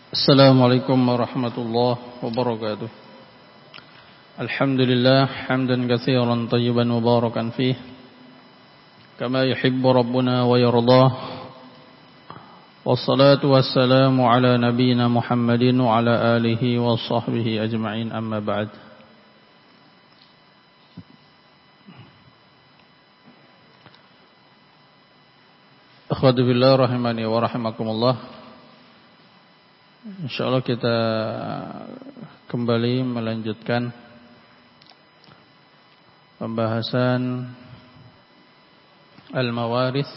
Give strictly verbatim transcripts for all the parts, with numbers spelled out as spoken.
Assalamualaikum warahmatullahi wabarakatuh. Alhamdulillah hamdan katsiran tayyiban mubarakan fih kama yuhibbu rabbuna wa yardah. Wassalatu wassalamu ala nabiyyina Muhammadin wa ala alihi wa sahbihi ajma'in, amma ba'd. Akhwati billah rahimani wa rahimakumullah. InsyaAllah kita kembali melanjutkan pembahasan al-mawaris,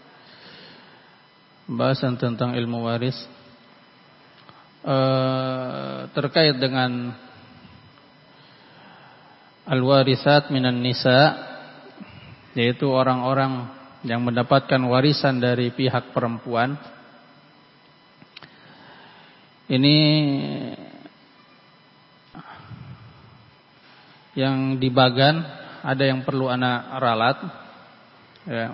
pembahasan tentang ilmu waris e, terkait dengan al-warisat minan nisa, yaitu orang-orang yang mendapatkan warisan dari pihak perempuan. Ini yang di bagan ada yang perlu anak ralat ya.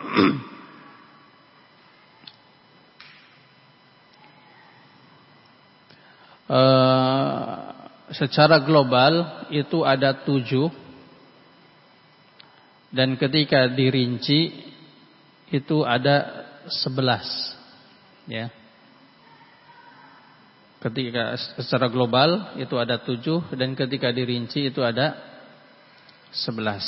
e, secara global itu ada tujuh, dan ketika dirinci itu ada sebelas ya. Ketika secara global itu ada tujuh, dan ketika dirinci itu ada sebelas.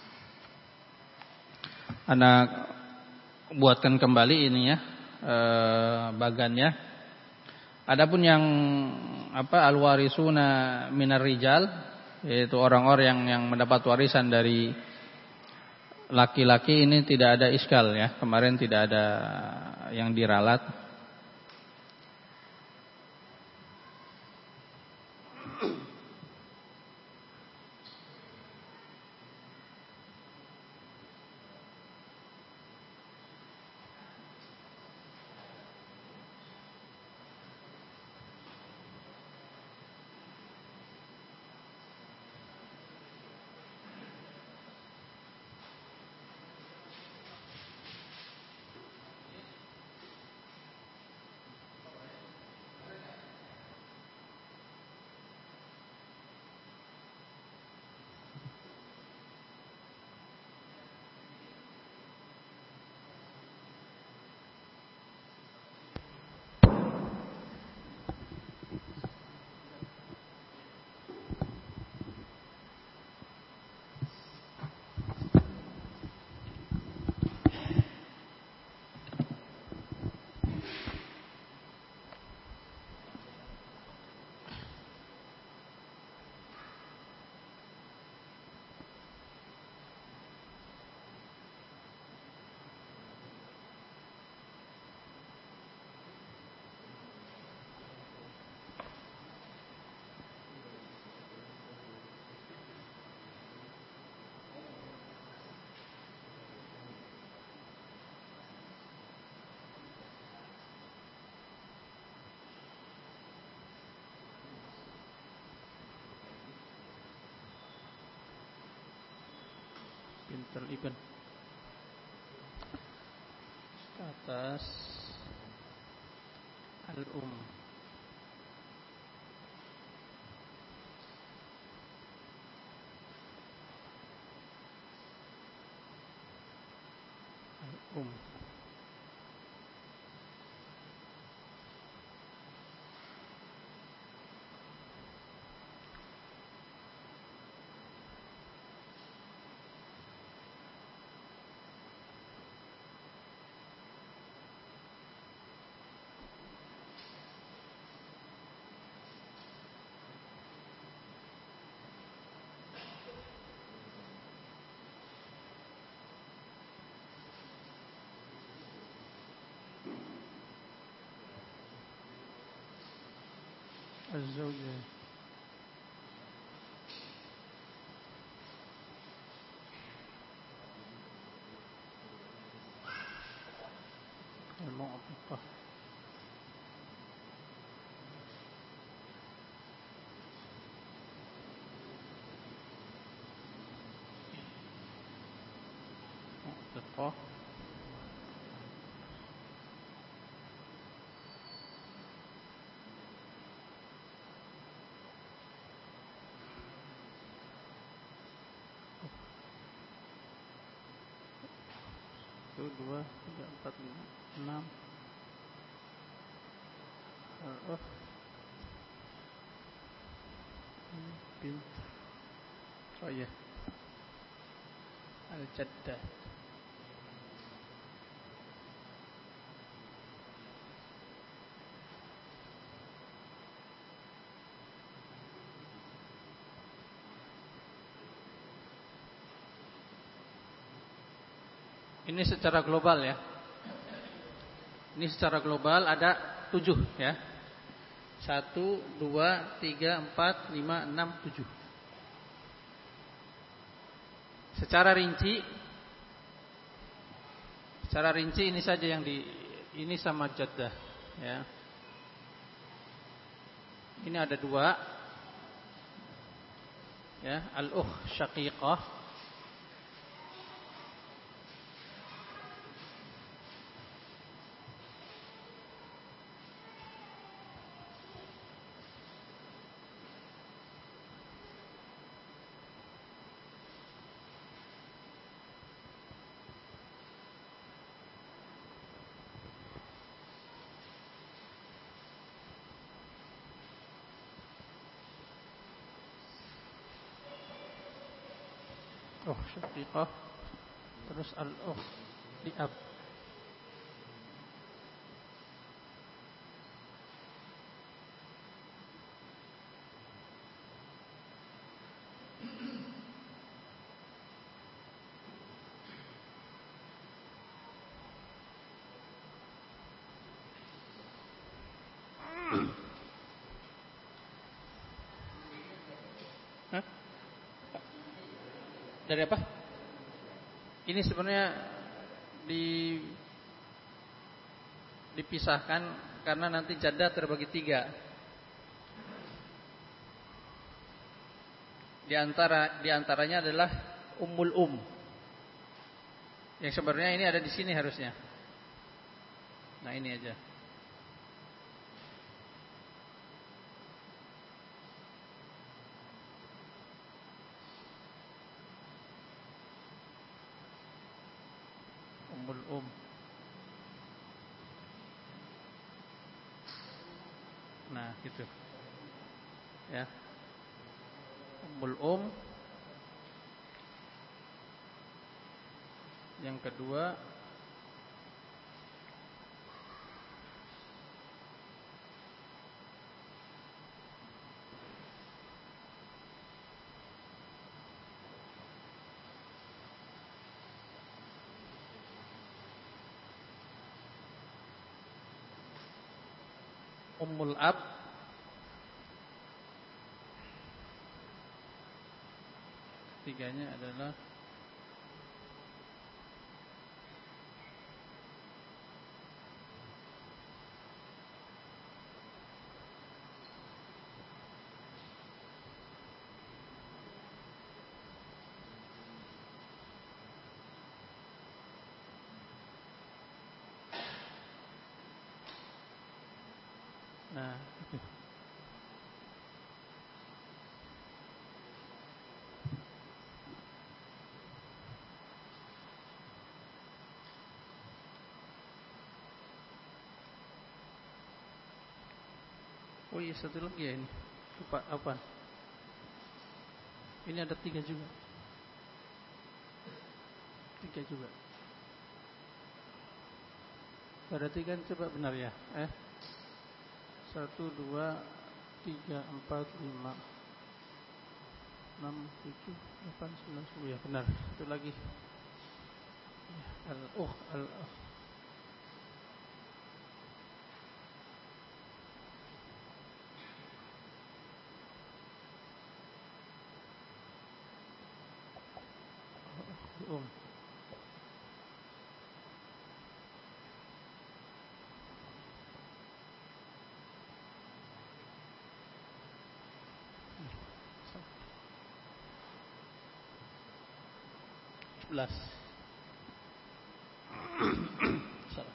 Anak buatkan kembali ini ya, e, bagannya. Adapun yang apa al-warisuna minar rijal, yaitu orang-orang yang yang mendapat warisan dari laki-laki, ini tidak ada iskal ya. Kemarin tidak ada yang diralat. Pinter Ibn ke atas al-um al-um az-zawjah. Al-mu'tiqah. Mu'tiqah. dua, tiga, empat, lima, enam. Oh, pintu. Oh iya. Al-Jaddah. Ini secara global ya. Ini secara global ada tujuh ya. Satu, dua, tiga, empat, lima, enam, tujuh. Secara rinci, secara rinci ini saja yang di ini sama Jaddah ya. Ini ada dua ya, al-ukh syaqiqah. Oh syaqiqah. Terus al-ukh li'ab. Hah? Dari apa? Ini sebenarnya di dipisahkan karena nanti Jaddah terbagi tiga. Di antara di antaranya adalah Ummul Um. Yang sebenarnya ini ada di sini harusnya. Nah, ini aja. Ummul Um. Nah, gitu. Ya. Ummul Um. Yang kedua Ummul Ab. Ketiganya adalah nah, itu. Oh iya, satu lagi ya ini. Lupa apa? Ini ada tiga juga. Tiga juga. Berarti kan coba benar ya. Eh, satu, dua, tiga, empat, lima, enam, tujuh, delapan, sembilan, sepuluh. Ya benar. Satu lagi. Al-ukh, al-ukh. Um. Sebelas. Salah.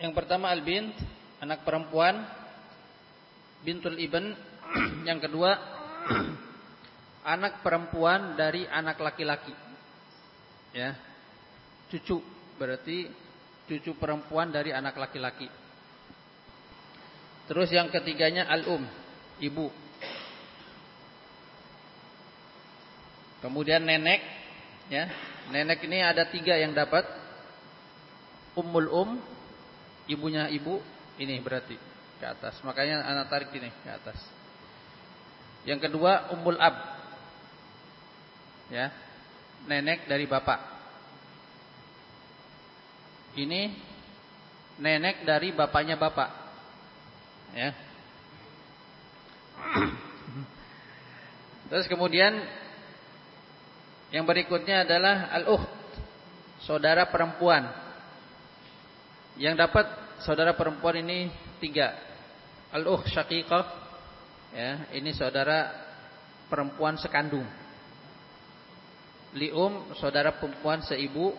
Yang pertama al-bint, anak perempuan, bintul ibn. Yang kedua anak perempuan dari anak laki-laki. Ya. Cucu, berarti cucu perempuan dari anak laki-laki. Terus yang ketiganya al-um, ibu. Kemudian nenek, ya. Nenek ini ada tiga yang dapat. Ummul um, ibunya ibu, ini berarti ke atas. Makanya anak tarik ini ke atas. Yang kedua ummul ab, ya, nenek dari bapak. Ini nenek dari bapaknya bapak, ya. Terus kemudian yang berikutnya adalah al-ukht, saudara perempuan. Yang dapat saudara perempuan ini tiga. Al-ukht syaqiqah, ya, ini saudara perempuan sekandung. Li'um, saudara perempuan seibu.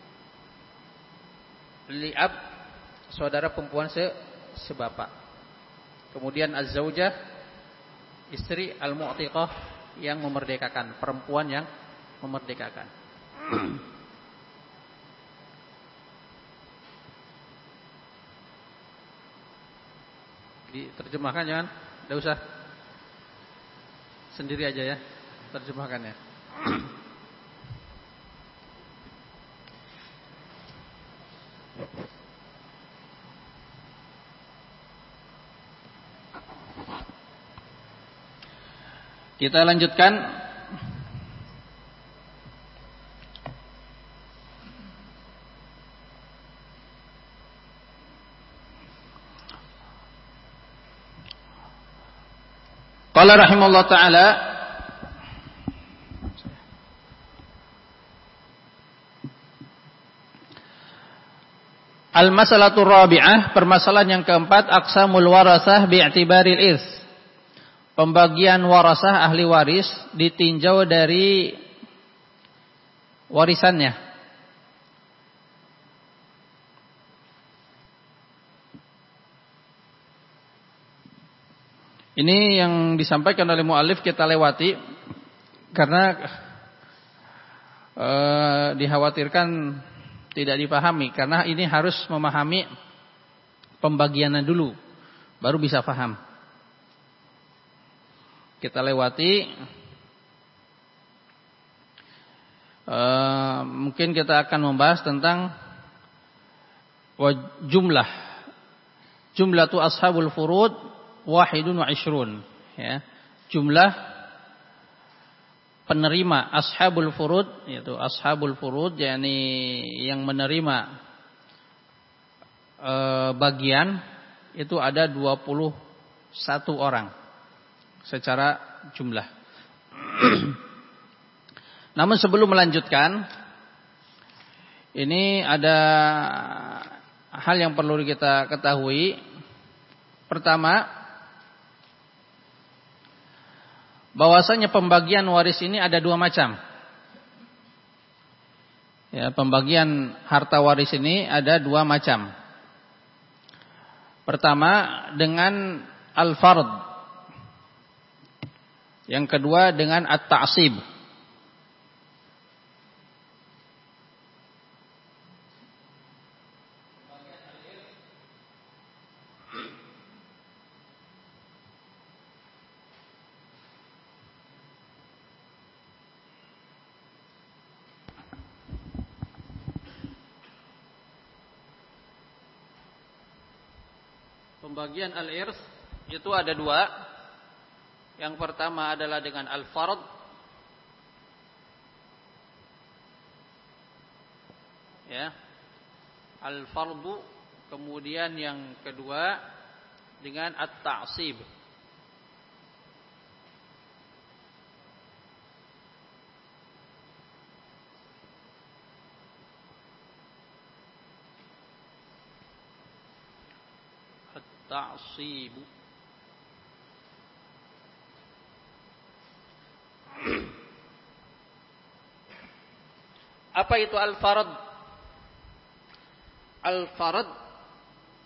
Li'ab, saudara perempuan se sebapak. Kemudian az-zaujah, istri, al-mu'tiqah, yang memerdekakan, perempuan yang memerdekakan. Diterjemahkan jangan, tidak usah. Sendiri aja ya terjemahkannya. Kita lanjutkan. Qala rahimahullah ta'ala, al-masalatu rabi'ah, permasalahan yang keempat, aqsamul warasah bi'tibaril irs. Pembagian warasah ahli waris ditinjau dari warisannya. Ini yang disampaikan oleh mu'alif kita lewati karena e, dikhawatirkan tidak dipahami, karena ini harus memahami pembagiannya dulu baru bisa paham. Kita lewati, e, mungkin kita akan membahas tentang jumlah jumlatu ashabul furud wahidun wa ishrun, ya. Jumlah penerima ashabul furud, yaitu ashabul furud, yakni yang menerima e, bagian itu ada dua puluh satu orang secara jumlah. Namun sebelum melanjutkan, ini ada hal yang perlu kita ketahui. Pertama, bahwasanya pembagian waris ini ada dua macam. Ya, pembagian harta waris ini ada dua macam. Pertama dengan al-fard. Yang kedua dengan at-ta'sib. Pembagian al-irs itu ada dua. Yang pertama adalah dengan al-fard. Ya. Al-fardu. Kemudian yang kedua dengan at-ta'sib. At-ta'sib. Apa itu al-farad? Al-farad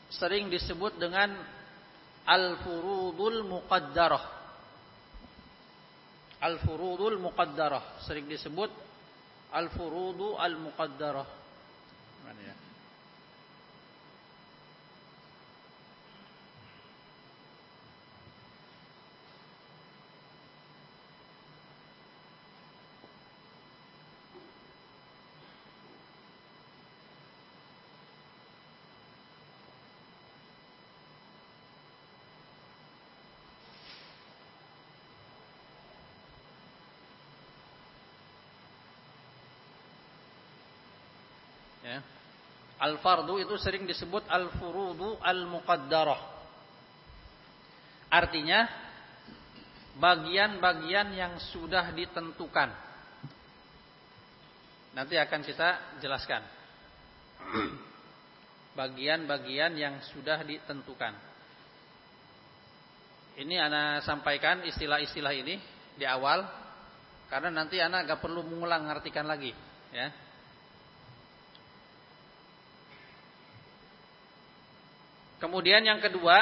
sering disebut dengan al-furudul muqaddarah. Al-furudul muqaddarah sering disebut al-furudu al-muqaddarah. Mana ya? Ya. Al-fardu itu sering disebut al-furudu al-muqaddarah. Artinya bagian-bagian yang sudah ditentukan. Nanti akan kita jelaskan. Bagian-bagian yang sudah ditentukan. Ini ana sampaikan istilah-istilah ini di awal karena nanti ana gak perlu mengulang ngartikan lagi, ya. Kemudian yang kedua,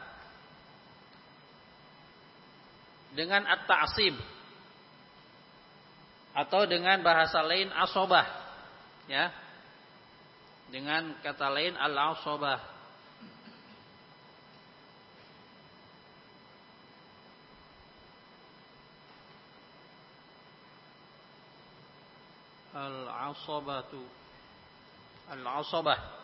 dengan at-ta'sib atau dengan bahasa lain asobah, ya. Dengan kata lain al-asobah. Al-asobatu, al-asobah.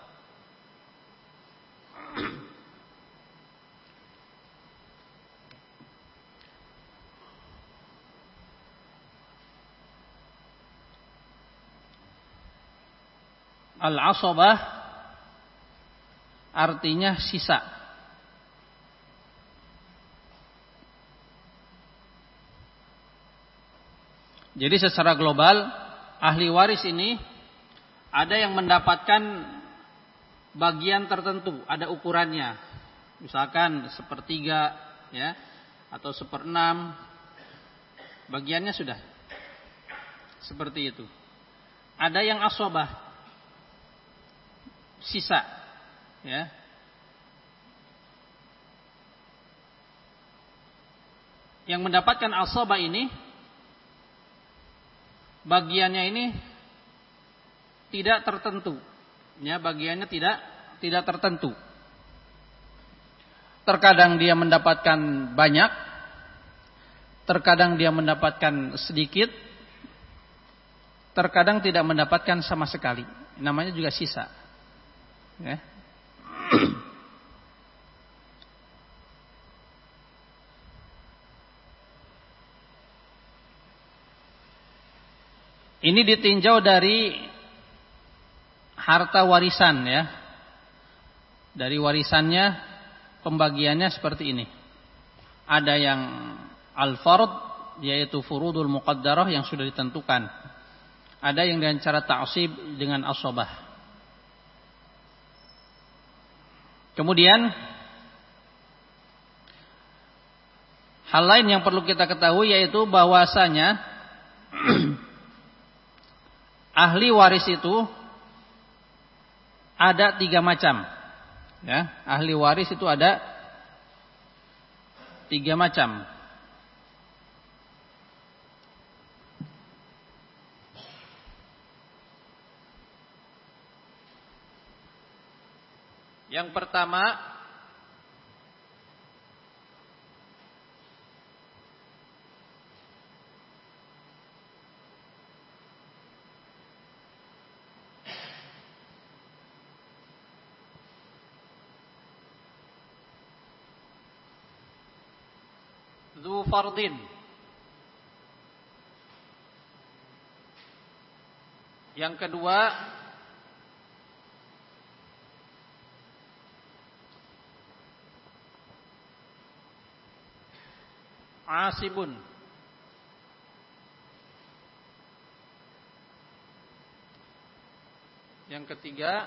Al-asabah artinya sisa. Jadi secara global ahli waris ini ada yang mendapatkan bagian tertentu, ada ukurannya. Misalkan sepertiga, ya, atau seperenam. Bagiannya sudah seperti itu. Ada yang asabah, sisa, ya. Yang mendapatkan asabah ini bagiannya ini tidak tertentu. Ya, bagiannya tidak tidak tertentu. Terkadang dia mendapatkan banyak, terkadang dia mendapatkan sedikit, terkadang tidak mendapatkan sama sekali. Namanya juga sisa. Ya. Ini ditinjau dari harta warisan, ya. Dari warisannya pembagiannya seperti ini. Ada yang al-fard, yaitu furudul muqaddarah yang sudah ditentukan. Ada yang dengan cara ta'sib dengan asabah. Kemudian hal lain yang perlu kita ketahui yaitu bahwasanya ahli waris itu ada tiga macam, ya. Ahli waris itu ada tiga macam. Yang pertama dzu fardin. Yang kedua asibun. Yang ketiga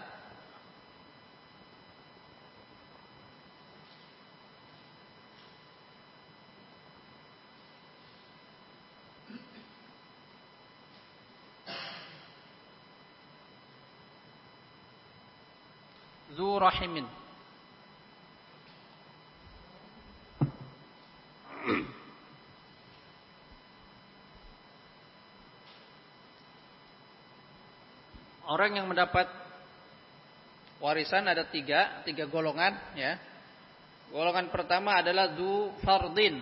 dzu rahimin. Orang yang mendapat warisan ada tiga, tiga golongan ya. Golongan pertama adalah dzu fardin.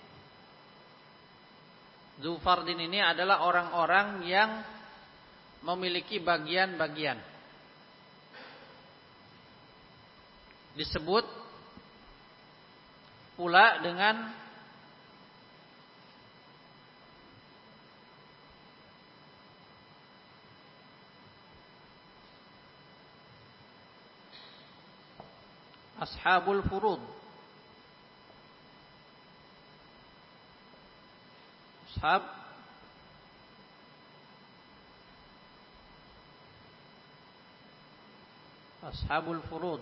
Dzu fardin ini adalah orang-orang yang memiliki bagian-bagian. Disebut pula dengan ashabul furud. Ashab ashabul furud.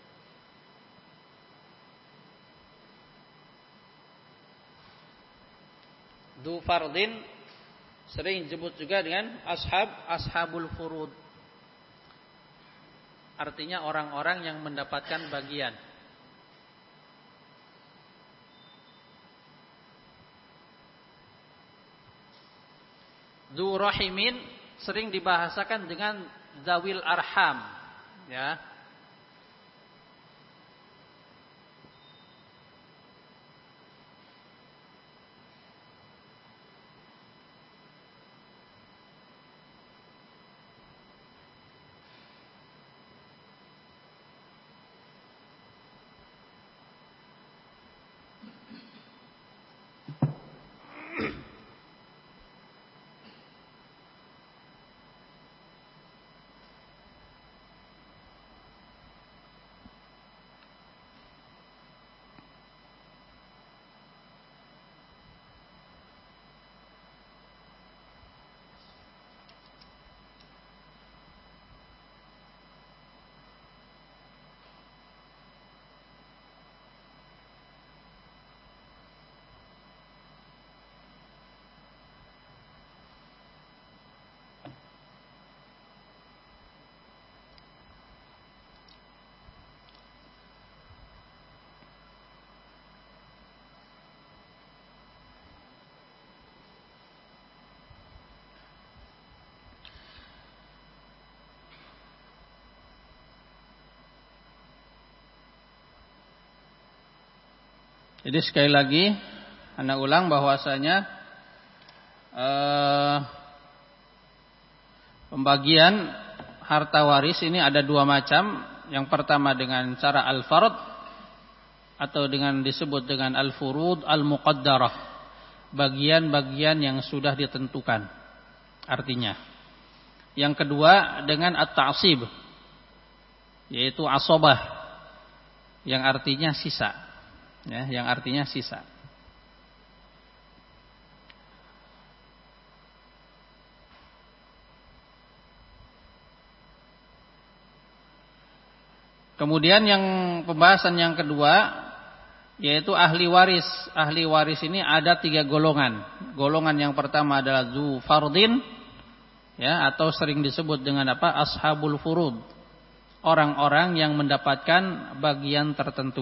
Dzu fardin sering disebut juga dengan ashab ashabul furud. Artinya orang-orang yang mendapatkan bagian. Dzu rahimin sering dibahasakan dengan zawil arham, ya. Jadi sekali lagi Anda ulang bahwasanya eh, pembagian harta waris ini ada dua macam. Yang pertama dengan cara al-fard atau dengan disebut dengan al-furud al-muqaddarah, bagian-bagian yang sudah ditentukan artinya. Yang kedua dengan at-ta'sib, yaitu asobah, yang artinya sisa. Ya, yang artinya sisa. Kemudian yang pembahasan yang kedua yaitu ahli waris. Ahli waris ini ada tiga golongan. Golongan yang pertama adalah dzu fardin, ya, atau sering disebut dengan apa? Ashabul furud. Orang-orang yang mendapatkan bagian tertentu.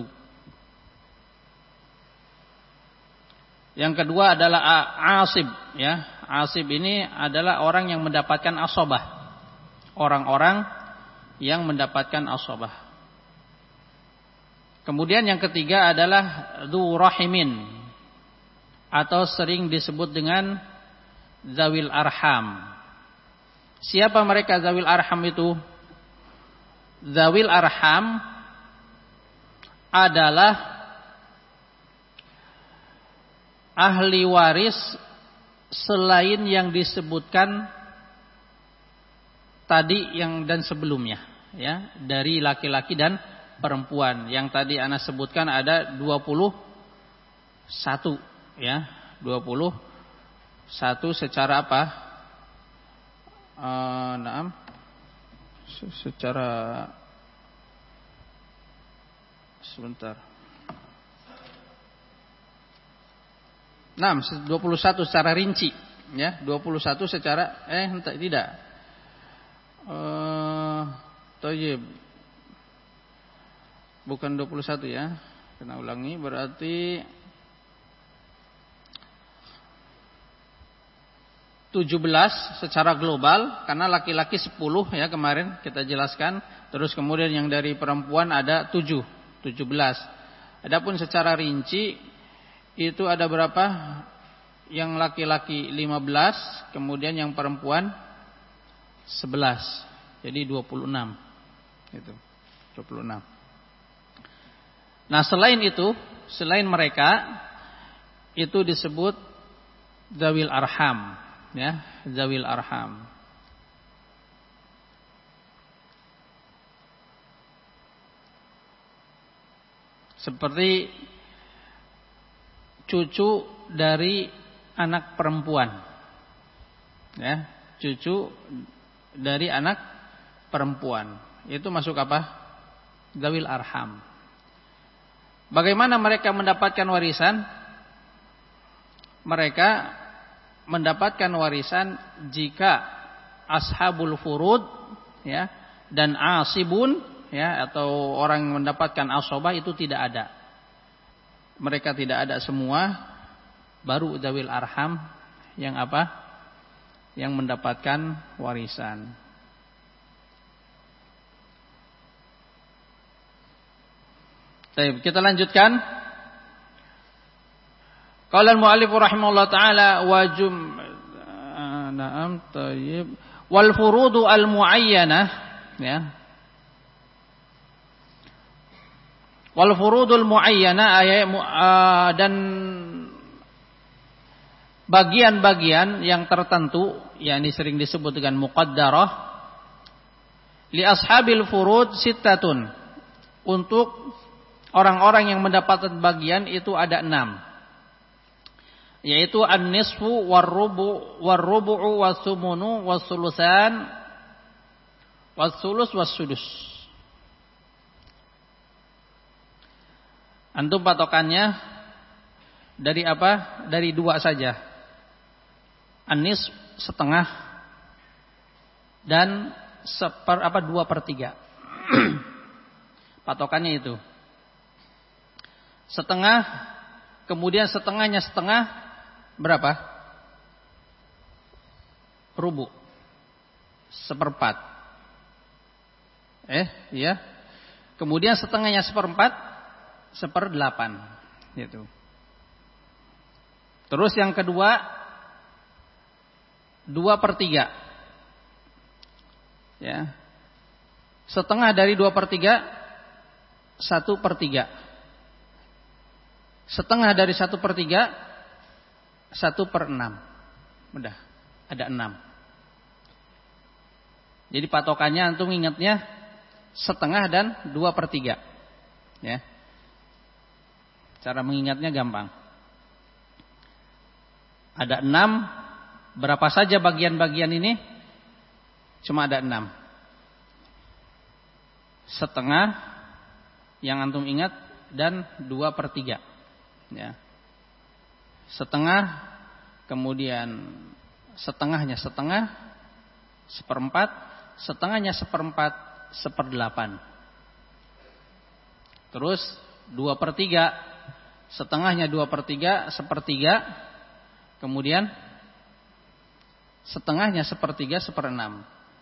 Yang kedua adalah asib, ya. Asib ini adalah orang yang mendapatkan asobah. Orang-orang yang mendapatkan asobah. Kemudian yang ketiga adalah dzu rahimin, atau sering disebut dengan zawil arham. Siapa mereka zawil arham itu? Zawil arham adalah ahli waris selain yang disebutkan tadi yang dan sebelumnya, ya, dari laki-laki dan perempuan. Yang tadi ana sebutkan ada dua puluh satu, ya, dua puluh satu secara apa? Eh, naam. Secara sebentar. Nah, dua puluh satu secara rinci, ya, dua puluh satu secara eh tidak. Eh, thayyib. Bukan dua puluh satu, ya. Kena ulangi, berarti tujuh belas secara global, karena laki-laki sepuluh ya kemarin kita jelaskan. Terus kemudian yang dari perempuan ada tujuh, tujuh belas. Adapun secara rinci itu ada berapa? Yang laki-laki lima belas, kemudian yang perempuan sebelas. Jadi dua puluh enam. Itu. dua puluh enam. Nah, selain itu, selain mereka itu disebut zawil arham, ya, zawil arham. Seperti cucu dari anak perempuan, ya, cucu dari anak perempuan itu masuk apa? Zawil arham. Bagaimana mereka mendapatkan warisan? Mereka mendapatkan warisan jika ashabul furud, ya, dan asibun, ya, atau orang yang mendapatkan asobah itu tidak ada. Mereka tidak ada semua, baru zawil arham yang apa? Yang mendapatkan warisan. Baik, kita lanjutkan. Qala al-mu'allif rahimahullah taala wa jum na'am tayyib wal furudu al-muayyanah, ya. Wal furudul muayyanah ayat dan bagian-bagian yang tertentu, yakni sering disebut dengan muqaddarah, li ashabil furud sittatun, untuk orang-orang yang mendapatkan bagian itu ada enam, yaitu an-nisfu war-rubu war-rubu'u was-sumunu was-sulusan was-sulus was-sudus. Antum patokannya dari apa? Dari dua saja. An-nisf setengah dan seper apa dua per tiga. Patokannya itu. Setengah, kemudian setengahnya setengah berapa? Rubu. Seperempat. Eh, iya. Kemudian setengahnya seperempat, seperdelapan. Gitu. Terus yang kedua, dua per tiga. Ya. Setengah dari dua per tiga, satu per tiga. Setengah dari satu per tiga, satu per enam. Udah, ada enam. Jadi patokannya antum ingatnya setengah dan dua per tiga. Ya. Cara mengingatnya gampang. Ada enam, berapa saja bagian-bagian ini? Cuma ada enam. Setengah yang antum ingat dan dua per tiga. Ya. Setengah, kemudian setengahnya setengah, seperempat, setengahnya seperempat, seperdelapan. Terus dua per tiga, setengahnya dua per tiga, sepertiga, kemudian setengahnya sepertiga, seperenam.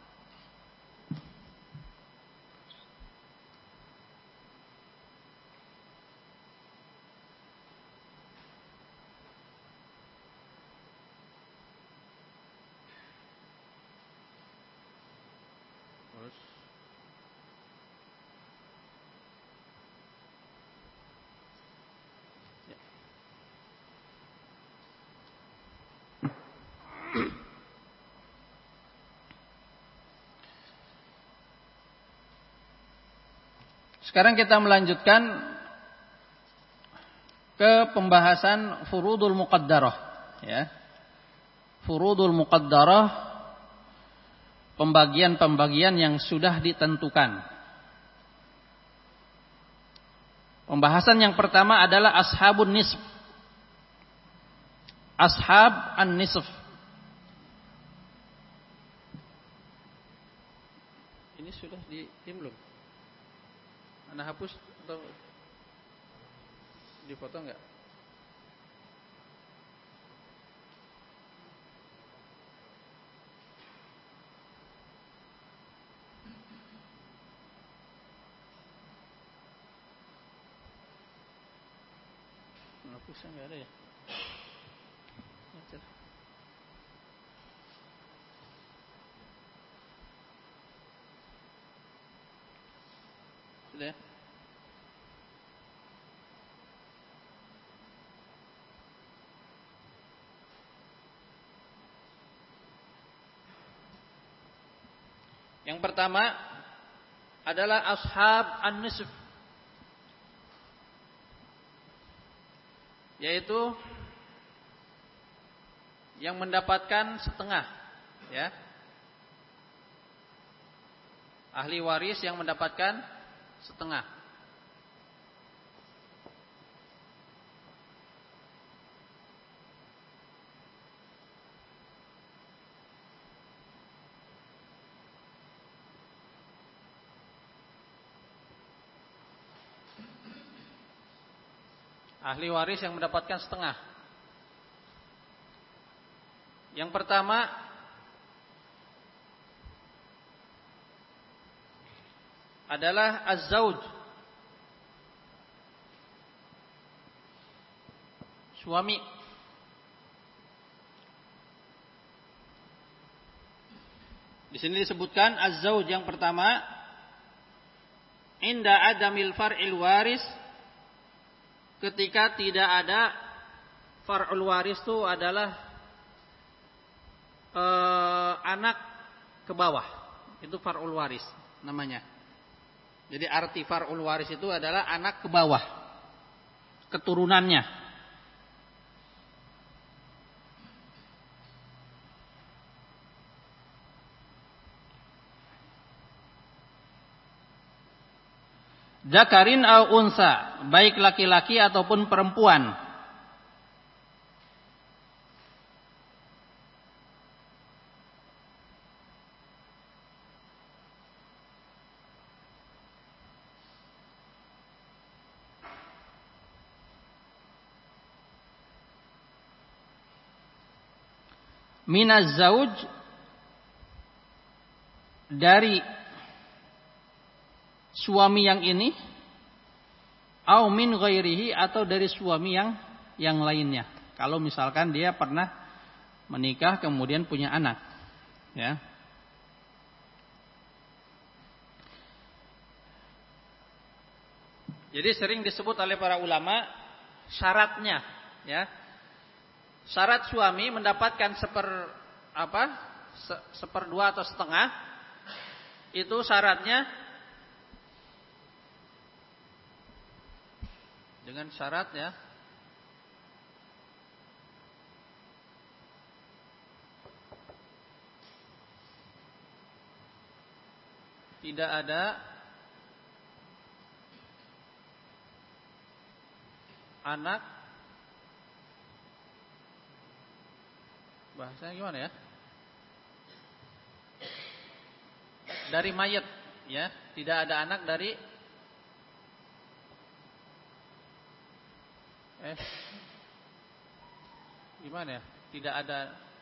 Sekarang kita melanjutkan ke pembahasan furudul muqaddarah, ya. Furudul muqaddarah, pembagian-pembagian yang sudah ditentukan. Pembahasan yang pertama adalah ashabun nisf. Ashab an-nisf. Ini sudah di tim belum? Anda hapus atau dipoto enggak? Pulsa nggak ada ya? Sudah ya? Yang pertama adalah ashab an-nisf, yaitu yang mendapatkan setengah, ya. Ahli waris yang mendapatkan setengah. Ahli waris yang mendapatkan setengah. Yang pertama adalah az-zauj, suami. Di sini disebutkan az-zauj yang pertama, inda adamil far'il waris, ketika tidak ada far'ul waris itu adalah eh, anak ke bawah. Itu far'ul waris namanya. Jadi arti far'ul waris itu adalah anak ke bawah, keturunannya. Zakarin au unsa, baik laki-laki ataupun perempuan. Minaz zauj, dari suami yang ini, au min ghairihi, atau dari suami yang yang lainnya. Kalau misalkan dia pernah menikah kemudian punya anak, ya. Jadi sering disebut oleh para ulama syaratnya, ya. Syarat suami mendapatkan seper apa? Se, seperdua atau setengah, itu syaratnya dengan syarat, ya, tidak ada anak, bahasanya gimana ya, dari mayat, ya, tidak ada anak dari eh gimana ya, tidak ada,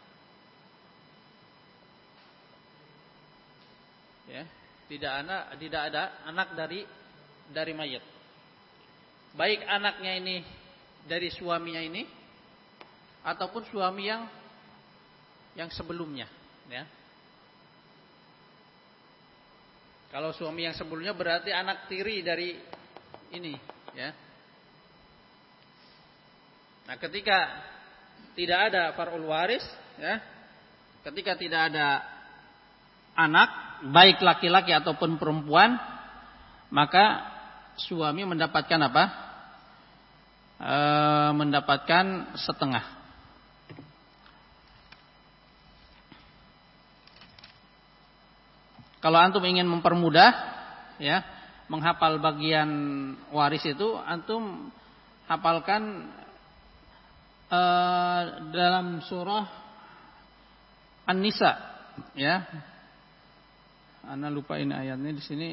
ya, tidak anak, tidak ada anak dari dari mayat. Baik anaknya ini dari suaminya ini ataupun suami yang yang sebelumnya, ya. Kalau suami yang sebelumnya berarti anak tiri dari ini, ya. Nah, ketika tidak ada far'ul waris, ya, ketika tidak ada anak, baik laki-laki ataupun perempuan, maka suami mendapatkan apa? E, mendapatkan setengah. Kalau antum ingin mempermudah, ya, menghafal bagian waris itu, antum hafalkan e, dalam surah An-Nisa, ya. Ana lupa ini ayatnya di sini.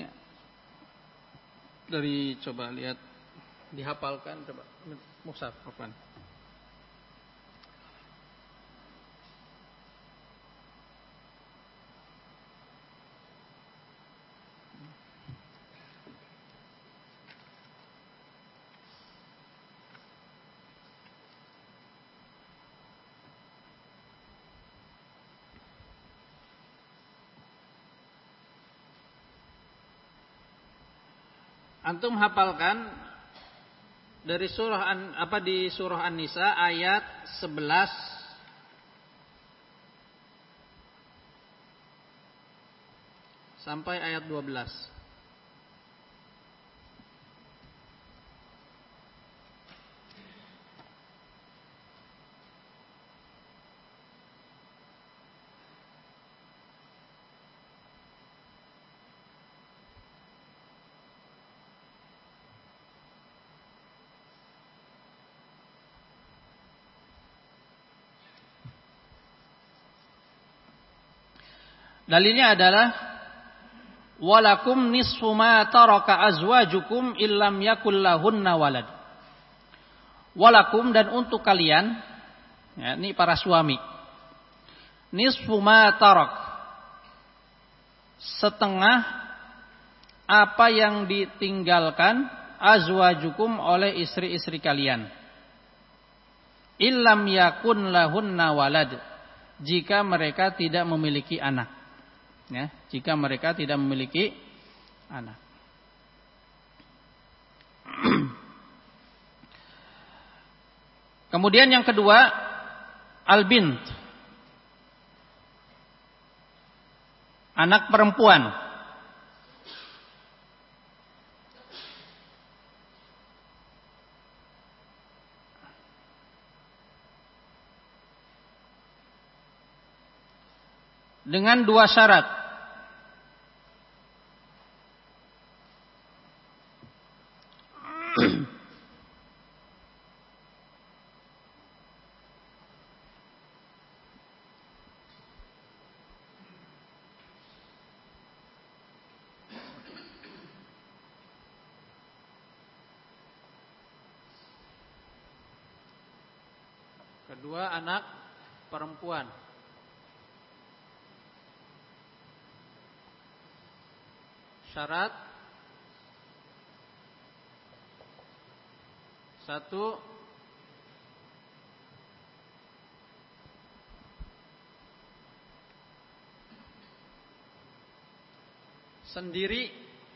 Dari coba lihat, dihafalkan coba mushaf, afwan. Antum hafalkan dari surah an, apa di surah An-Nisa ayat sebelas sampai ayat dua belas. Dalilnya adalah walakum nisfu ma taraka azwajukum illam yakul lahunna walad. Walakum, dan untuk kalian, ya, ini para suami. Nisfu ma tarak, setengah apa yang ditinggalkan azwajukum oleh istri-istri kalian. Illam yakun lahunna walad, jika mereka tidak memiliki anak. Ya, jika mereka tidak memiliki anak. Kemudian yang kedua, al-bint, anak perempuan. Dengan dua syarat. Kedua, anak perempuan. Syarat satu, sendiri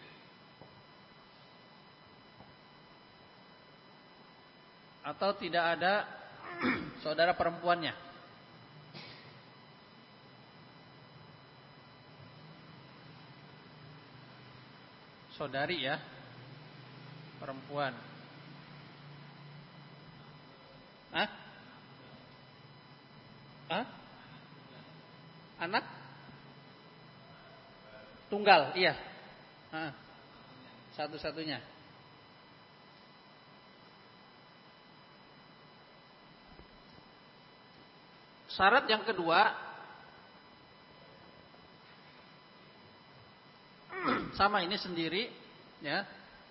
atau tidak ada saudara perempuannya. Saudari ya, perempuan. Hah? Hah? Anak? Tunggal, iya. Hah. Satu-satunya. Syarat yang kedua, sama ini sendiri, ya.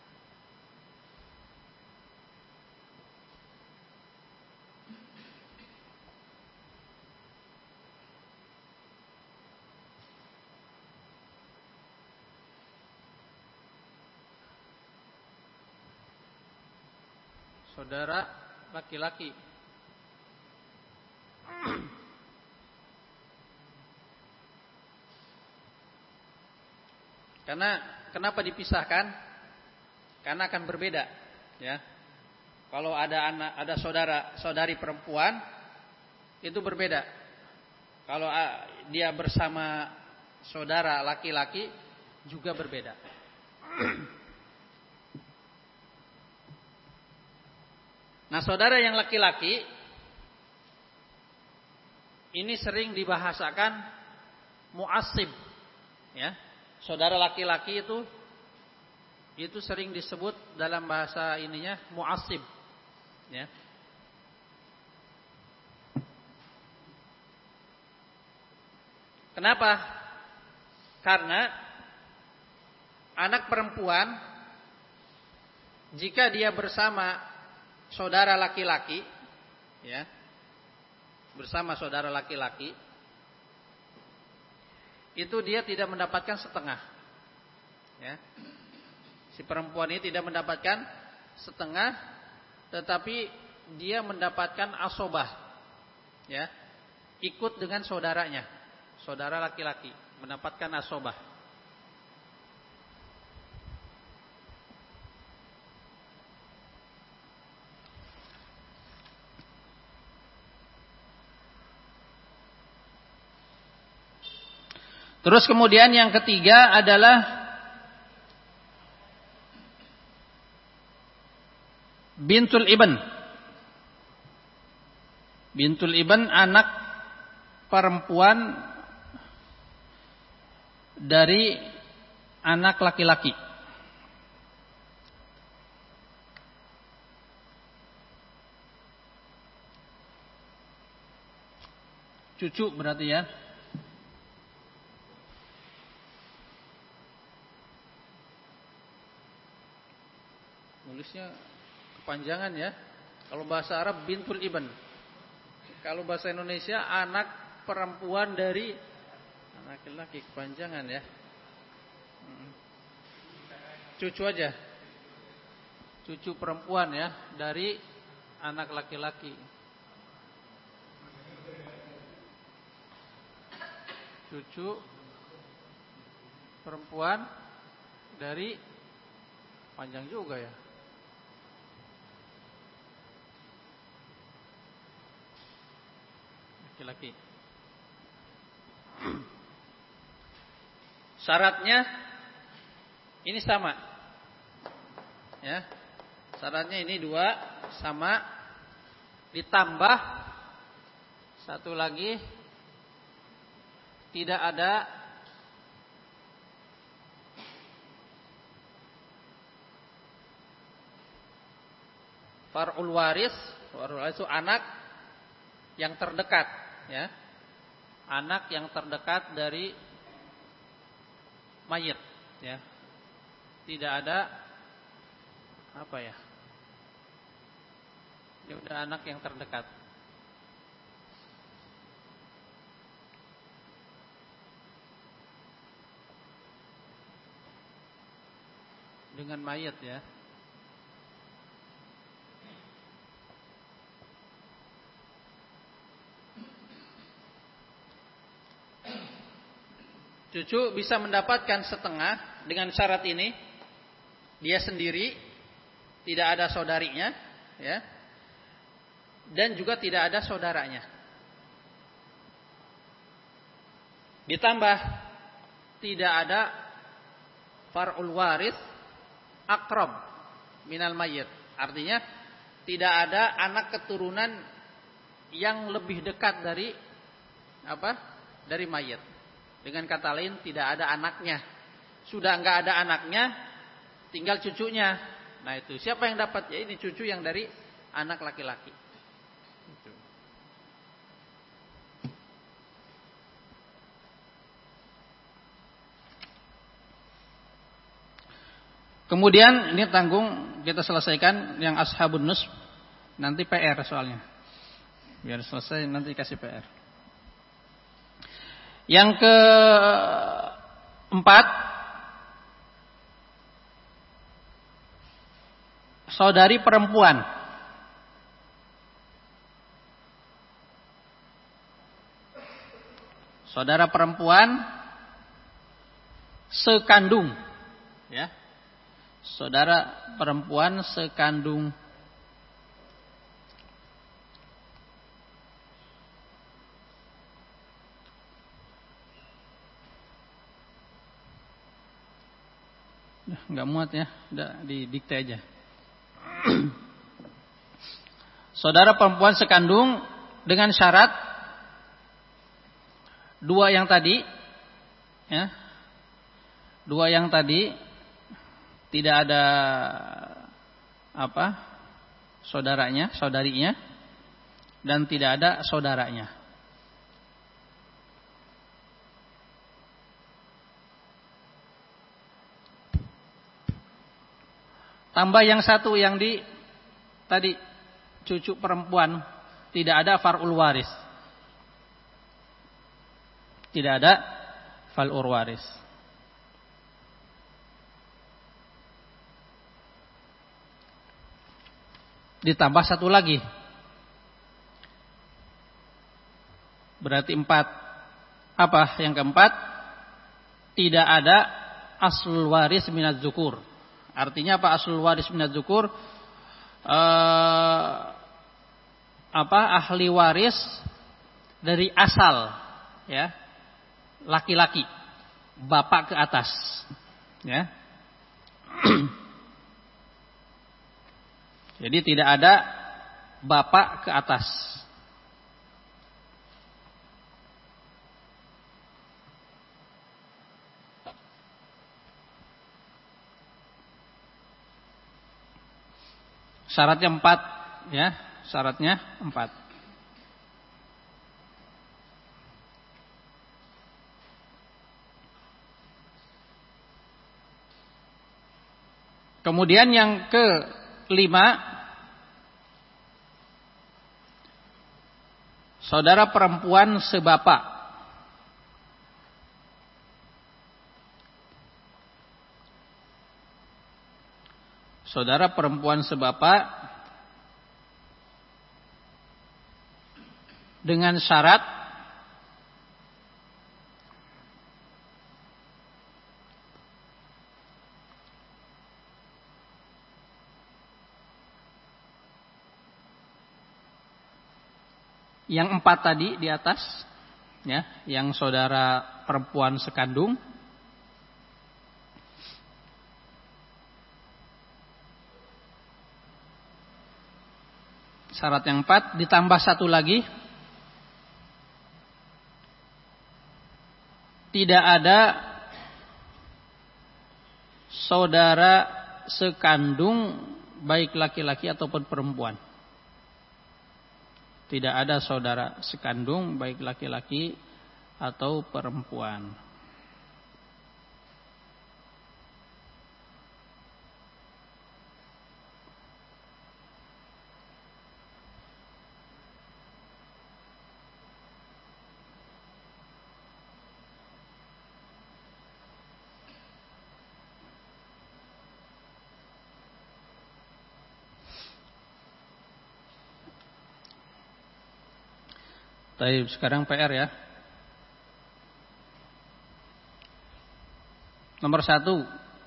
Saudara laki-laki. Karena kenapa dipisahkan? Karena akan berbeda, ya. Kalau ada anak, ada saudara, saudari perempuan, itu berbeda. Kalau dia bersama saudara laki-laki, juga berbeda. Nah, saudara yang laki-laki ini sering dibahasakan mu'assib, ya. Saudara laki-laki itu itu sering disebut dalam bahasa ininya mu'assib, ya. Kenapa? Karena anak perempuan jika dia bersama saudara laki-laki, ya, bersama saudara laki-laki, itu dia tidak mendapatkan setengah, ya. Si perempuan ini tidak mendapatkan setengah, tetapi dia mendapatkan asobah, ya, ikut dengan saudaranya, saudara laki-laki mendapatkan asobah. Terus kemudian yang ketiga adalah bintul ibn. Bintul ibn anak perempuan dari anak laki-laki. Cucu berarti ya. Nulisnya kepanjangan ya. Kalau bahasa Arab bintul ibn. Kalau bahasa Indonesia anak perempuan dari anak laki-laki, kepanjangan ya. Cucu aja. Cucu perempuan ya dari anak laki-laki. Cucu perempuan dari, panjang juga ya. Laki-laki. Syaratnya ini sama. Ya. Syaratnya ini dua sama, ditambah satu lagi, tidak ada far'ul waris. Far'ul waris itu anak yang terdekat, ya. Anak yang terdekat dari mayit, ya. Tidak ada apa ya? Ya udah, anak yang terdekat. Dengan mayit, ya. Cucu bisa mendapatkan setengah dengan syarat ini, dia sendiri, tidak ada saudarinya, ya, dan juga tidak ada saudaranya. Ditambah tidak ada far'ul waris akrab minal mayyit. Artinya tidak ada anak keturunan yang lebih dekat dari apa? Dari mayit. Dengan kata lain, tidak ada anaknya. Sudah enggak ada anaknya, tinggal cucunya. Nah itu, siapa yang dapat? Ya ini cucu yang dari anak laki-laki. Itu. Kemudian ini tanggung kita selesaikan yang ashabun nusb. Nanti P R soalnya. Biar selesai nanti kasih P R. Yang keempat, saudari perempuan. Saudara perempuan sekandung, ya. Saudara perempuan sekandung. Enggak muat ya, udah didikte aja. Saudara perempuan sekandung dengan syarat dua yang tadi, ya, dua yang tadi tidak ada apa, saudaranya, saudarinya, dan tidak ada saudaranya. Tambah yang satu yang di tadi cucu perempuan, tidak ada far'ul waris. Tidak ada far'ul waris. Ditambah satu lagi. Berarti empat. Apa yang keempat? Tidak ada aslul waris minaz zukur. Artinya apa aslul waris minaz zukur? Eh, apa ahli waris dari asal, ya, laki-laki. bapak ke atas, ya. Jadi tidak ada bapak ke atas. Syaratnya empat, ya. Syaratnya empat. Kemudian yang kelima, saudara perempuan sebapak. Saudara perempuan sebapak dengan syarat yang empat tadi di atas, ya, yang saudara perempuan sekandung. Syarat yang empat ditambah satu lagi, tidak ada saudara sekandung baik laki-laki ataupun perempuan. Tidak ada saudara sekandung baik laki-laki atau perempuan. Baik, sekarang P R ya. Nomor satu,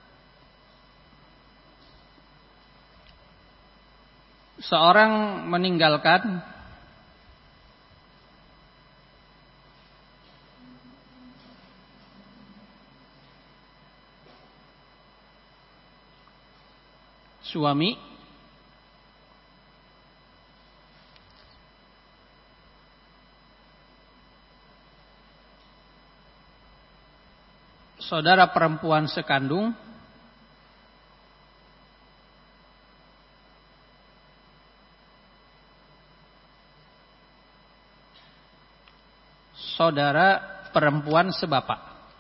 seorang meninggalkan suami saudara perempuan sekandung saudara perempuan sebapak.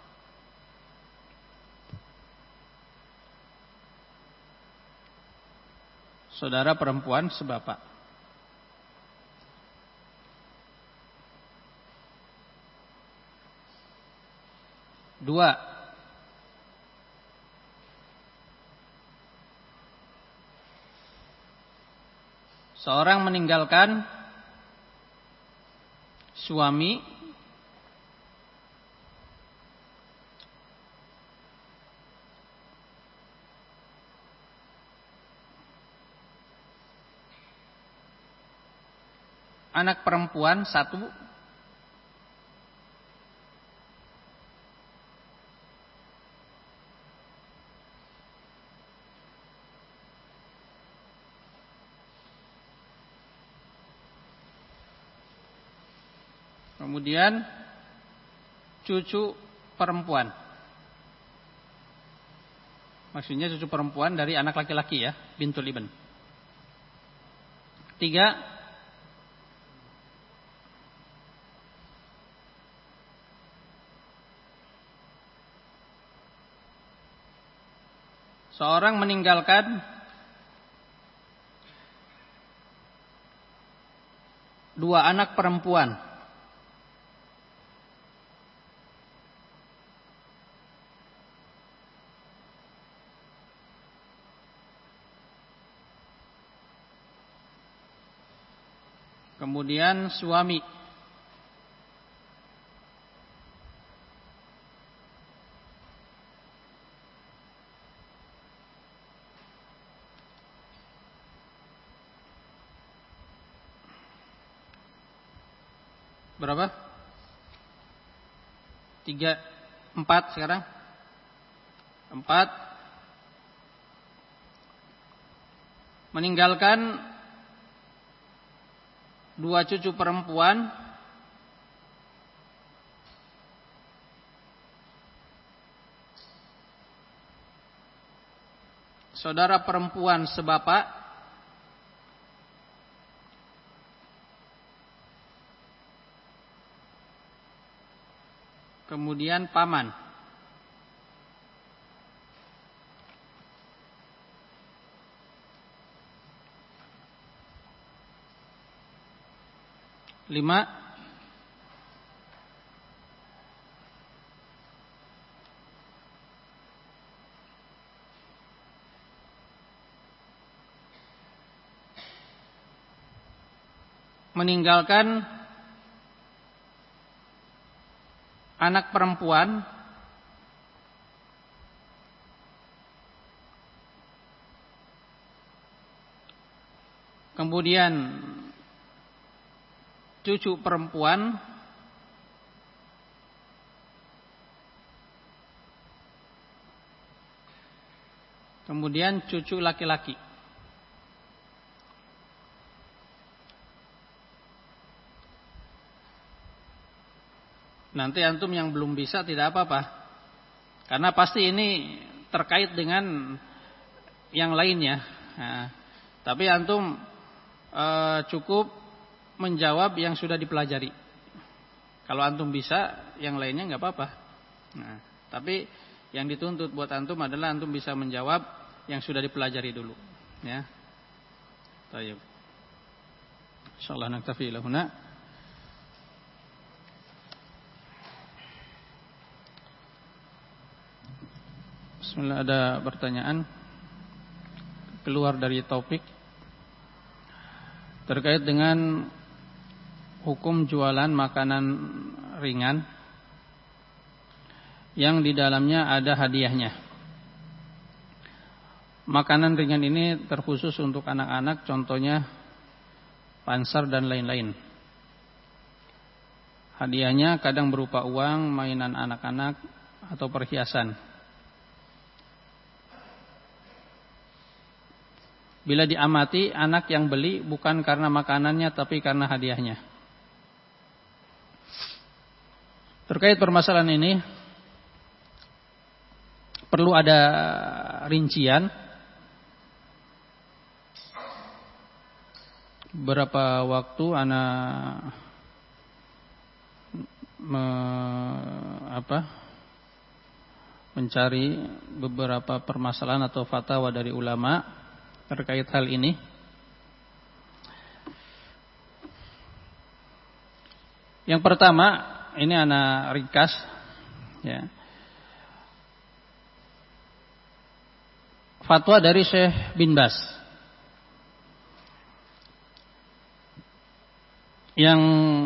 Saudara perempuan sebapak. Dua, seorang meninggalkan suami anak perempuan satu, kemudian cucu perempuan. Maksudnya cucu perempuan dari anak laki-laki ya, bintul ibn. Tiga, seorang meninggalkan dua anak perempuan. Kemudian suami. Berapa? Tiga Empat sekarang. Empat. Meninggalkan dua cucu perempuan saudara perempuan sebapak kemudian paman. Lima. Meninggalkan anak perempuan kemudian cucu perempuan kemudian cucu laki-laki. Nanti antum yang belum bisa tidak apa-apa. Karena pasti ini terkait dengan yang lainnya. Nah, tapi antum e, cukup menjawab yang sudah dipelajari. Kalau antum bisa, yang lainnya nggak apa-apa. Nah, tapi yang dituntut buat antum adalah antum bisa menjawab yang sudah dipelajari dulu. Ya. Baik. Insyaallah naktafi lahuna. Bismillah, ada pertanyaan keluar dari topik terkait dengan hukum jualan makanan ringan yang di dalamnya ada hadiahnya. Makanan ringan ini terkhusus untuk anak-anak, contohnya pansar dan lain-lain. Hadiahnya kadang berupa uang, mainan anak-anak atau perhiasan. Bila diamati, anak yang beli bukan karena makanannya tapi karena hadiahnya. Terkait permasalahan ini perlu ada rincian. Beberapa waktu anak me, apa, mencari beberapa permasalahan atau fatwa dari ulama terkait hal ini. Yang pertama, ini anak ringkas, ya. Fatwa dari Syekh bin Baz yang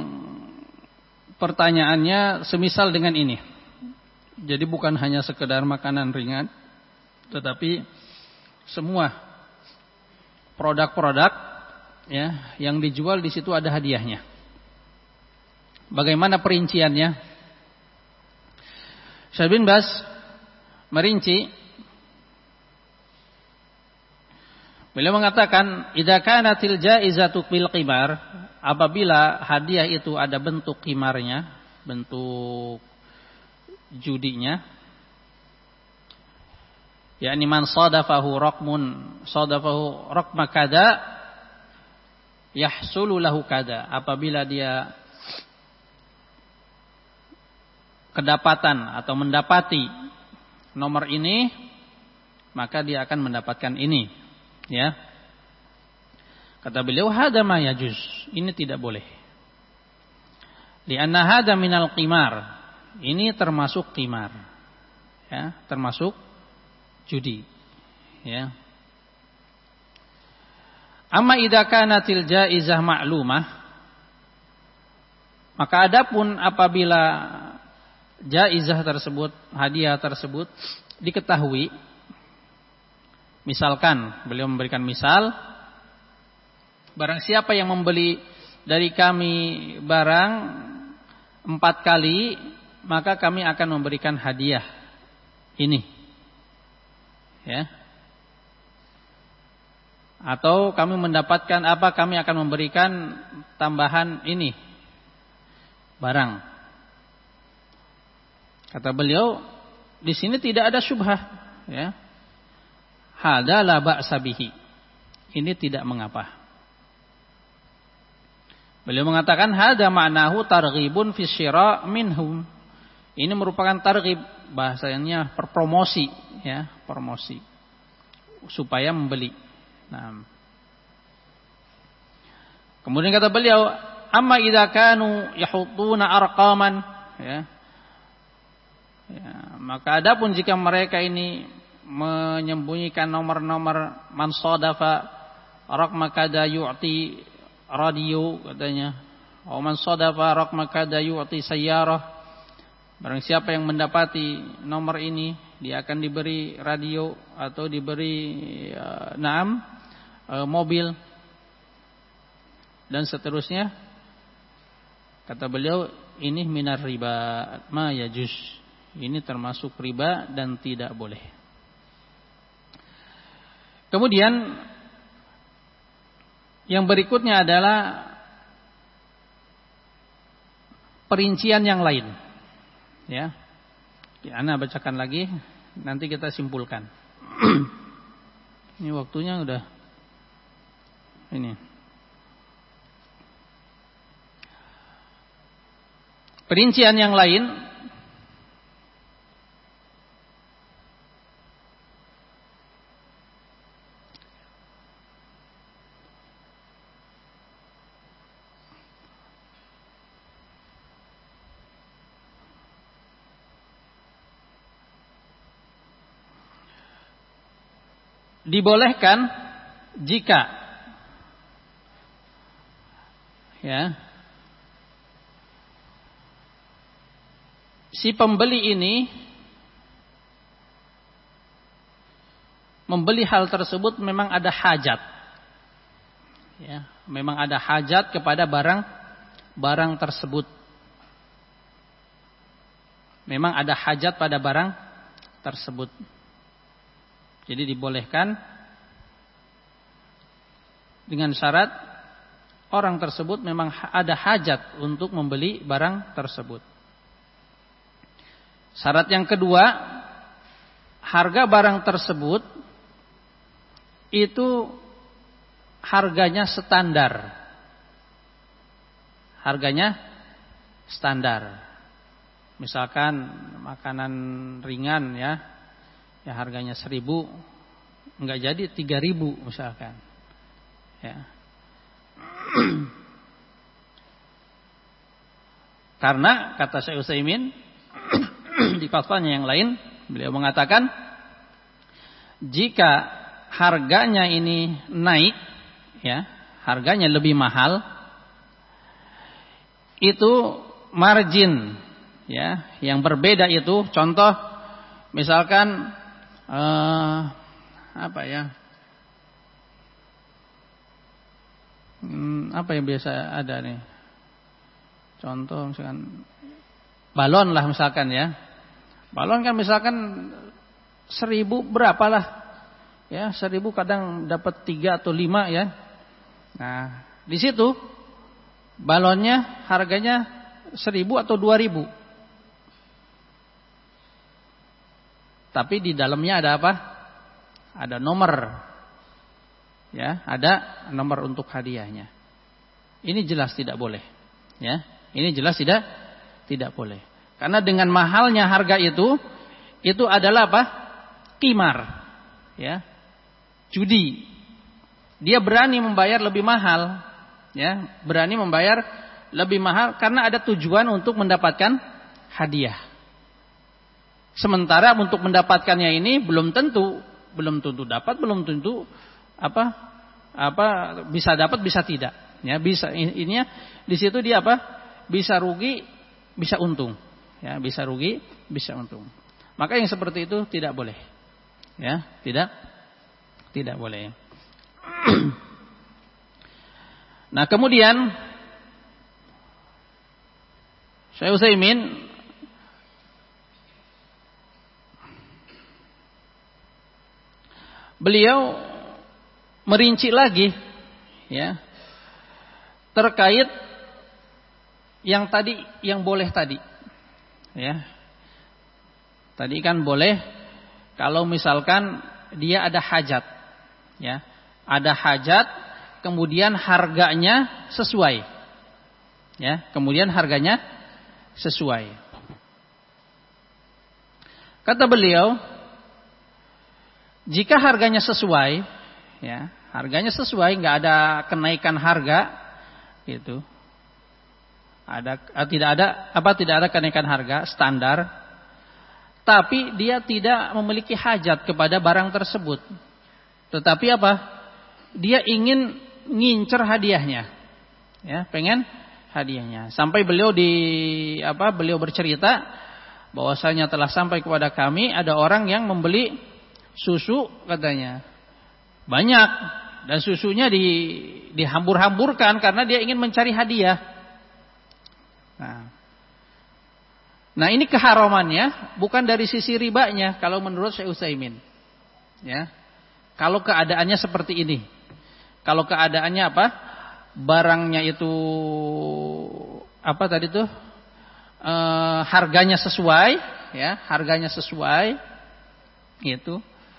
pertanyaannya semisal dengan ini. Jadi bukan hanya sekedar makanan ringan, tetapi semua produk-produk ya yang dijual di situ ada hadiahnya. Bagaimana perinciannya? Syekh bin Baz merinci. Beliau mengatakan, "Idza kanatil jaizatu bil qimar", apabila hadiah itu ada bentuk qimarnya, bentuk judinya, yakni man sadafahu raqmun sadafahu raqma kada yahsulu lahu kada, apabila dia kedapatan atau mendapati nomor ini maka dia akan mendapatkan ini, ya. Kata beliau, hada ma yajuz, ini tidak boleh. Lianna hada minal qimar, ini termasuk qimar, ya, termasuk judi, ya. Amma idza kanatil jaizah ma'lumah, maka adapun apabila jaizah tersebut, hadiah tersebut diketahui, misalkan beliau memberikan misal, barang siapa yang membeli dari kami barang empat kali, maka kami akan memberikan hadiah ini. Ya. Atau kami mendapatkan apa, kami akan memberikan tambahan ini, barang. Kata beliau, di sini tidak ada syubhah, ya. Hada la ba'sa bihi. Ini tidak mengapa. Beliau mengatakan hada ma'nahu targhibun fi syira' minhum. Ini merupakan targhib, bahasanya perpromosi, ya, promosi supaya membeli. Nah. Kemudian kata beliau, amma idza kanu yahuttuna arqaman, ya. Ya, maka adapun jika mereka ini menyembunyikan nomor-nomor man sadafa raqma kada yu'ti radio katanya, wa man sadafa raqma kada yu'ti sayyarah, barang siapa yang mendapati nomor ini dia akan diberi radio atau diberi uh, naam uh, mobil dan seterusnya. Kata beliau, ini minar riba ma yajuz, ini termasuk riba dan tidak boleh. Kemudian yang berikutnya adalah perincian yang lain. Ya. Ya, Ana bacakan lagi, nanti kita simpulkan. Ini waktunya udah ini. Perincian yang lain dibolehkan jika ya si pembeli ini membeli hal tersebut memang ada hajat, ya, memang ada hajat kepada barang barang tersebut, memang ada hajat pada barang tersebut. Jadi dibolehkan dengan syarat orang tersebut memang ada hajat untuk membeli barang tersebut. Syarat yang kedua, harga barang tersebut itu harganya standar. Harganya standar. Misalkan makanan ringan, ya. Ya harganya seribu, enggak jadi tiga ribu misalkan, ya. Karena kata Syekh Utsaimin di fatwanya yang lain, beliau mengatakan jika harganya ini naik, ya, harganya lebih mahal, itu margin, ya, yang berbeda itu, contoh misalkan Uh, apa ya? Hmm, apa yang biasa ada nih? Contoh misalkan balon lah misalkan, ya. Balon kan misalkan seribu berapalah, ya, seribu kadang dapat tiga atau lima, ya. Nah, di situ balonnya harganya seribu atau dua ribu. Tapi di dalamnya ada apa? Ada nomor, ya, ada nomor untuk hadiahnya. Ini jelas tidak boleh, ya. Ini jelas tidak tidak boleh. Karena dengan mahalnya harga itu, itu adalah apa? Qimar, ya, judi. Dia berani membayar lebih mahal, ya, berani membayar lebih mahal karena ada tujuan untuk mendapatkan hadiah. Sementara untuk mendapatkannya ini belum tentu, belum tentu dapat, belum tentu apa apa bisa dapat, bisa tidak. Ya, bisa ininya di situ dia apa? Bisa rugi, bisa untung. Ya, bisa rugi, bisa untung. Maka yang seperti itu tidak boleh. Ya, tidak tidak boleh. Nah, kemudian Syekh Utsaimin beliau merinci lagi ya terkait yang tadi, yang boleh tadi ya. Tadi kan boleh kalau misalkan dia ada hajat ya. Ada hajat kemudian harganya sesuai ya, kemudian harganya sesuai. Kata beliau, jika harganya sesuai, ya, harganya sesuai, nggak ada kenaikan harga, gitu, ada tidak ada apa tidak ada kenaikan harga standar, tapi dia tidak memiliki hajat kepada barang tersebut, tetapi apa? Dia ingin ngincer hadiahnya, ya, pengen hadiahnya. Sampai beliau di apa? Beliau bercerita bahwasanya telah sampai kepada kami ada orang yang membeli susu katanya banyak dan susunya di dihambur-hamburkan karena dia ingin mencari hadiah. Nah, nah ini keharamannya bukan dari sisi ribanya kalau menurut Syekh Utsaimin. Ya. Kalau keadaannya seperti ini. Kalau keadaannya apa? Barangnya itu apa tadi tuh? E, harganya sesuai, ya, harganya sesuai, gitu.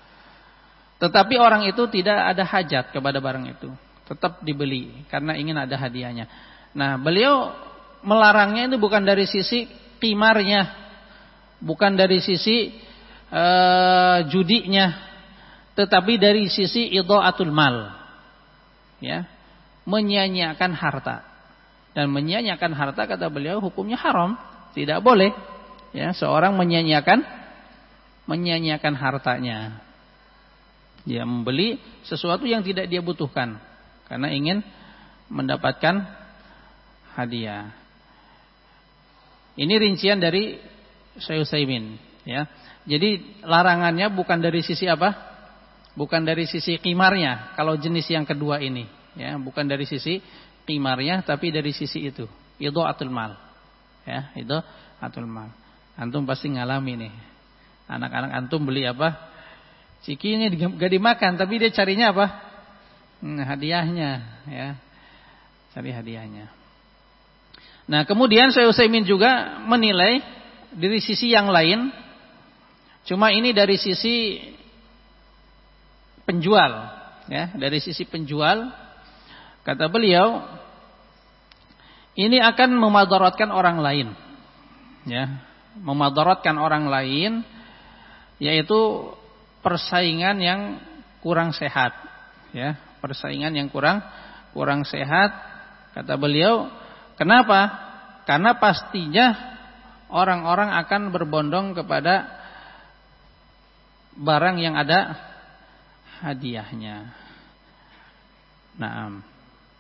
Tetapi orang itu tidak ada hajat kepada barang itu, tetap dibeli karena ingin ada hadiahnya. Nah, beliau melarangnya itu bukan dari sisi qimarnya, bukan dari sisi e, judinya, tetapi dari sisi idha'atul mal, ya, menyia-nyiakan harta. Dan menyia-nyiakan harta kata beliau hukumnya haram, tidak boleh, ya, seorang menyia-nyiakan menyia-nyiakan hartanya. Dia membeli sesuatu yang tidak dia butuhkan karena ingin mendapatkan hadiah. Ini rincian dari Syekh Utsaimin, ya. Jadi larangannya bukan dari sisi apa? Bukan dari sisi qimarnya kalau jenis yang kedua ini, ya, bukan dari sisi qimarnya tapi dari sisi itu, idha'atul mal. Ya, idha'atul mal. Antum pasti ngalami nih. Anak-anak antum beli apa? Ciki ini gak dimakan tapi dia carinya apa? Hmm, hadiahnya, ya. Cari hadiahnya. Nah, kemudian Syekh Utsaimin juga menilai dari sisi yang lain. Cuma ini dari sisi penjual, ya, dari sisi penjual kata beliau ini akan memadaratkan orang lain, ya, memadaratkan orang lain, yaitu persaingan yang kurang sehat, ya, persaingan yang kurang kurang sehat kata beliau. Kenapa? Karena pastinya orang-orang akan berbondong kepada barang yang ada hadiahnya. Nah,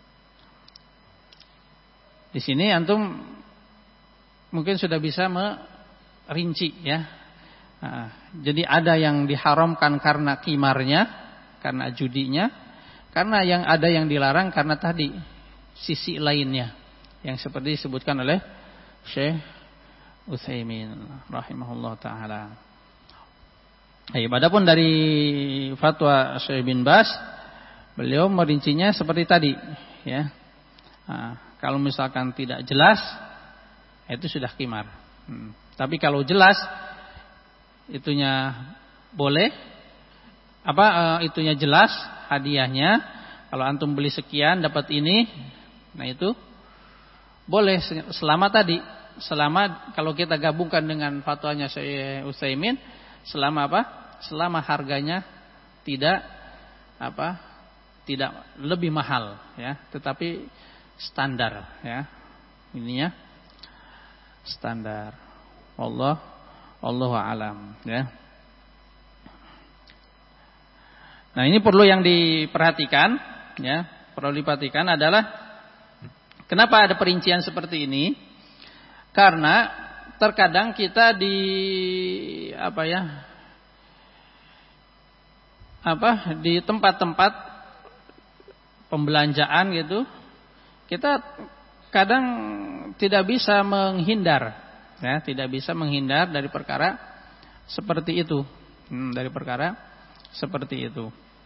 di sini antum mungkin sudah bisa merinci, ya. Nah, jadi ada yang diharamkan karena kimarnya, karena judinya, karena yang ada yang dilarang karena tadi sisi lainnya yang seperti disebutkan oleh Syekh Utsaimin rahimahullah taala. Baik, adapun dari fatwa Syekh bin Baz, beliau merincinya seperti tadi, ya. Nah, kalau misalkan tidak jelas, itu sudah qimar. Hmm. Tapi kalau jelas, itunya boleh, apa e, itunya jelas hadiahnya. Kalau antum beli sekian dapat ini, nah itu boleh selama tadi, selama kalau kita gabungkan dengan fatwanya Syekh Utsaimin, selama apa? Selama harganya tidak apa? Tidak lebih mahal, ya, tetapi standar, ya. Ininya standar. Allah Allahu a'lam, ya. Nah, ini perlu yang diperhatikan, ya. Perlu diperhatikan adalah kenapa ada perincian seperti ini? Karena terkadang kita di apa ya? Apa? Di tempat-tempat pembelanjaan gitu, kita kadang tidak bisa menghindar, ya, tidak bisa menghindar dari perkara seperti itu, hmm, dari perkara seperti itu.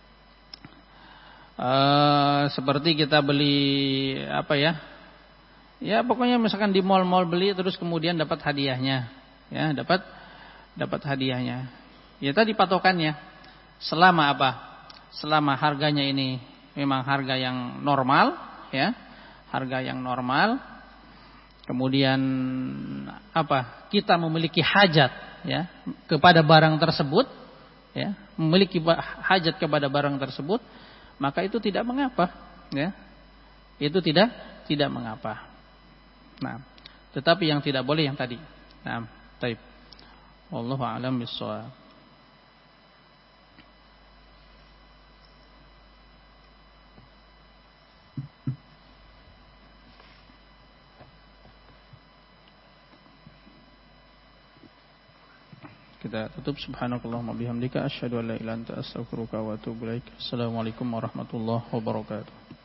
Uh, seperti kita beli apa ya? Ya pokoknya misalkan di mal-mal beli terus kemudian dapat hadiahnya, ya dapat dapat hadiahnya. Ya tadi patokannya selama apa? Selama harganya ini memang harga yang normal, ya harga yang normal. Kemudian apa? Kita memiliki hajat, ya kepada barang tersebut, ya memiliki hajat kepada barang tersebut, maka itu tidak mengapa, ya itu tidak tidak mengapa. Nah, tetapi yang tidak boleh yang tadi. Nah, taib. Wallahu a'lam bissawab. Kita tutup. Subhanakallahumma bihamdika asyhadu an la ilaha illa anta astaghfiruka wa atubu ilaik. Assalamualaikum warahmatullahi wabarakatuh.